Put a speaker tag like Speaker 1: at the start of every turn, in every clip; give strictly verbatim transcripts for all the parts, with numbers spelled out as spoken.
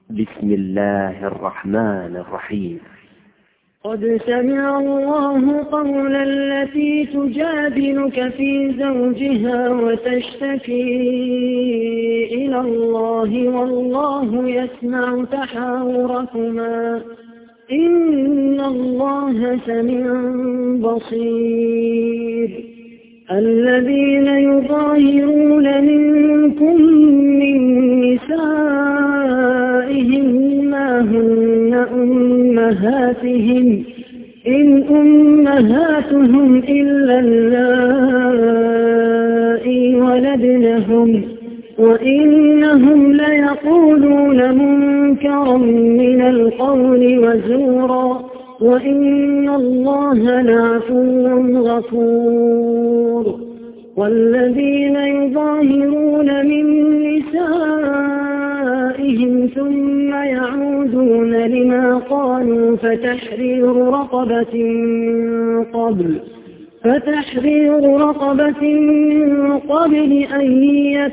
Speaker 1: بسم الله الرحمن الرحيم.
Speaker 2: قد سمع الله قول التي تجادلك في زوجها وتشتكي إلى الله والله يسمع تحاوركما إن الله سميع بصير. الذين يظاهرون منكم من نسائهم ما هن أمهاتهم إن أمهاتهم إلا اللائي ولدنهم وإنهم ليقولون منكرا من القول وزورا وإن الله لعفو غفور. والذين يظاهرون من نسائهم ثم يعودون لما قالوا فتحرير رقبة من قبل فتحرير رقبة من قبل أن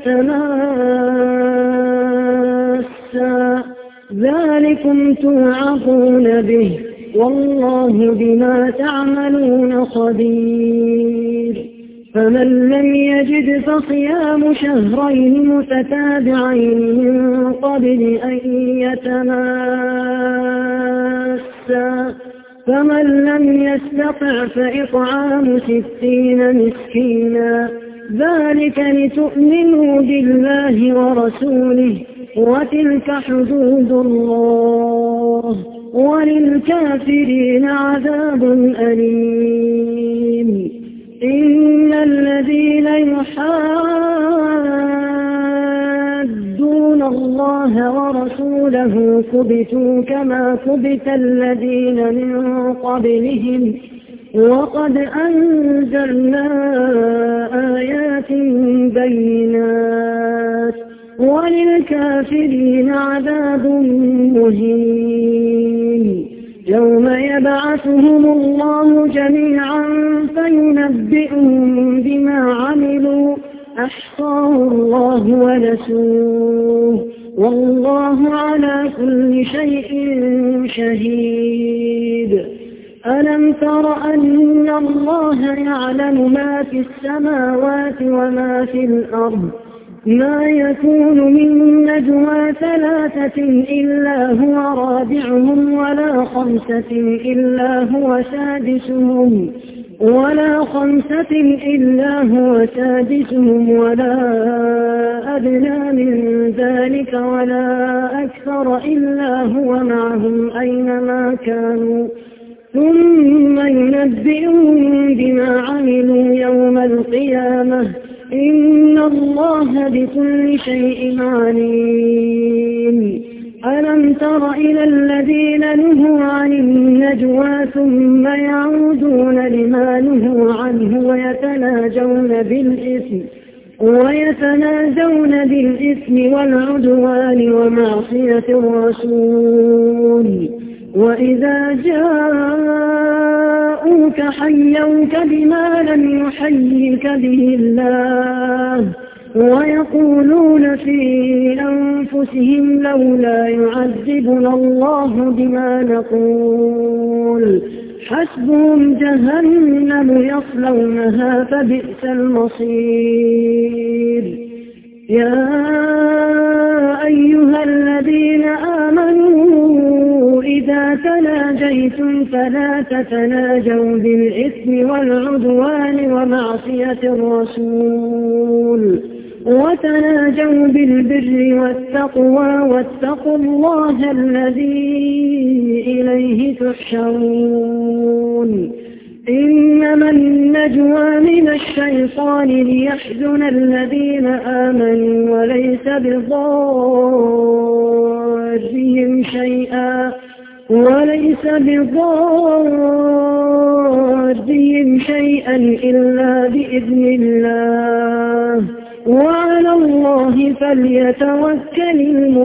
Speaker 2: يتماسا ذلكم توعظون به والله بما تعملون خبير. فمن لم يجد فصيام شهرين متتابعين من قبل أن يتماسا فمن لم يستطع فإطعام ستين مسكينا ذلك لتؤمنوا بالله ورسوله وتلك حدود الله وللكافرين عذاب أليم. إن الذين يحادون الله ورسوله كبتوا كما كبت الذين من قبلهم وقد أنزلنا آيات بينات وللكافرين عذاب مهين. يوم يبعثهم الله جميعا فينبئهم بما عملوا أحصاه الله ونسوه والله على كل شيء شهيد. ألم تر أن الله يعلم ما في السماوات وما في الأرض ما يكون من نجوى ثلاثة إلا هو رابعهم ولا خمسة إلا هو سادسهم ولا خمسة إلا هو سادسهم ولا أدنى من ذلك ولا أكثر إلا هو معهم أينما كانوا ثم ينبئهم بما عملوا يوم القيامة إن الله بكل شيء عليم. ألم تر إلى الذين نهوا عن النجوى ثم يعودون لما نهوا عنه ويتناجون بالإثم ويتناجون بالإثم والعدوان ومعصية الرسول وإذا جاءوك حيوك بما لم يحيك به الله ويقولون في أنفسهم لولا يعذبنا الله بما نقول حسبهم جهنم يصلونها فبئس المصير. يا أيها الذين آمنوا إذا تناجيتم فلا تتناجوا بالإثم والعدوان ومعصية الرسول وتناجوا بالبر والتقوى واتقوا الله الذي إليه تحشرون. إنما النجوى من الشيطان ليحزن الذين آمنوا وليس بضارهم شيئا وليس بضارهم شيئا إلا بإذن الله وعلى الله فليتوكل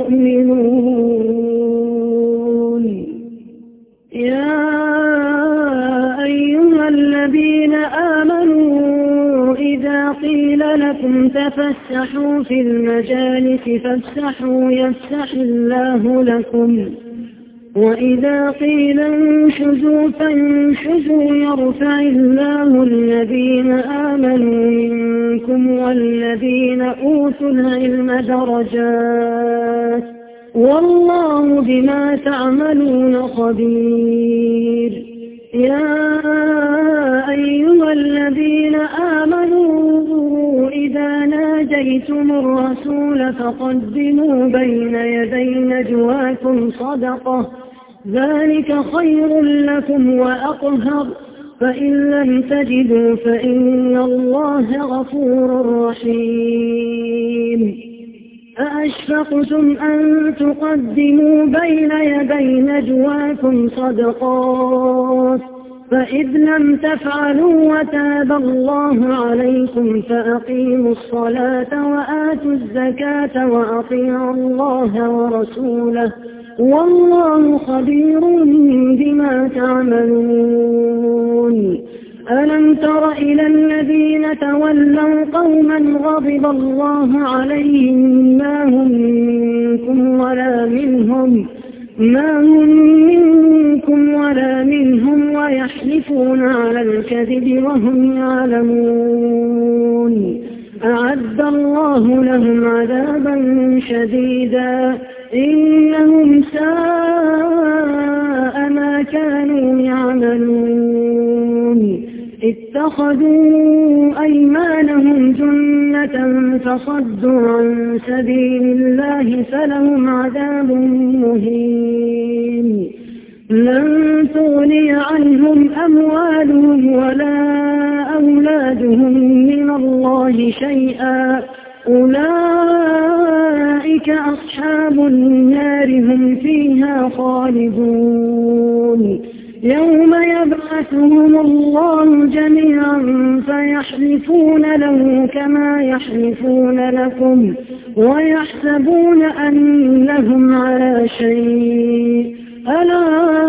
Speaker 2: المؤمنون. يا أيها الذين آمنوا إذا قيل لكم تفسحوا في المجالس فافسحوا يفسح الله لكم وإذا قيل انشزوا فانشزوا يرفع الله الذين آمنوا منكم والذين أوتوا العلم درجات والله بما تعملون خبير. يا أيها الذين آمنوا إذا ناجيتم الرسول فقدموا بين يدي نجواكم صدقة ذلك خير لكم وأطهر فإن لم تجدوا فإن الله غفور رحيم. أأشفقتم أن تقدموا بين يدي نجواكم صدقات فإذ لم تفعلوا وتاب الله عليكم فأقيموا الصلاة وآتوا الزكاة وأطيعوا الله ورسوله والله خبير بما تعملون. ألم تر إلى الذين تولوا قوما غضب الله عليهم ما هم منكم ولا منهم ما هم منكم ولا منهم ويحلفون على الكذب وهم يعلمون. أعد الله لهم عذابا شديدا إنهم ساء ما كانوا يعملون. اتخذوا أيمانهم جنة فصدوا عن سبيل الله فلهم عذاب مهين. لن تغني عنهم أموالهم ولا أولادهم من الله شيئا أولئك أصحاب النار هم فيها خالدون. يوم يبعثهم الله جميعا فيحلفون له كما يحلفون لكم ويحسبون أنهم على شيء ألا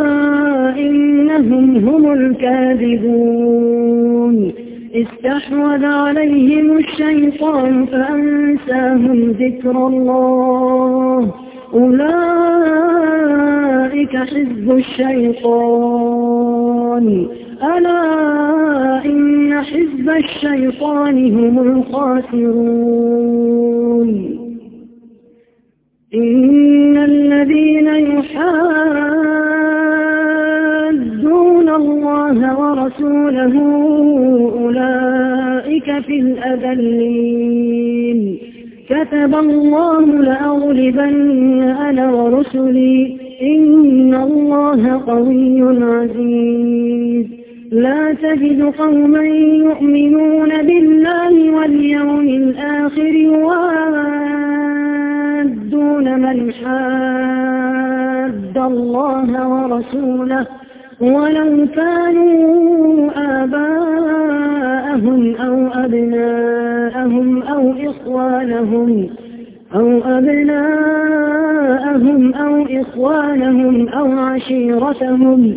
Speaker 2: إنهم هم الكاذبون. استحوذ عليهم الشيطان فأنساهم ذكر الله أولئك حزب الشيطان ألا إن حزب الشيطان هم الخاسرون. إن الذين يحادون الله ورسوله أولئك في الأذلين. كتب الله لأغلبن أنا ورسلي إن الله قوي عزيز. لا تجد قوما يؤمنون بالله واليوم الآخر يوادون من حاد الله ورسوله ولو كانوا آباءهم أو أبناءهم أو إخوانهم أو أبناءهم أو إخوانهم أو عشيرتهم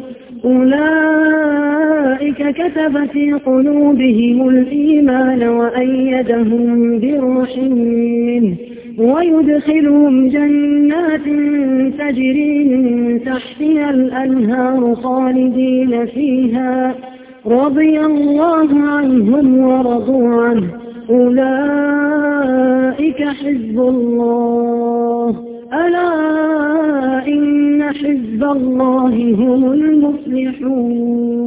Speaker 2: أولئك كتب في قلوبهم الإيمان وأيدهم بروح منه ويدخلهم جنات تجري من تحتها الأنهار خالدين فيها رضي الله عنهم ورضوا عنه أولئك حزب الله ألا إن حزب الله هم المفلحون.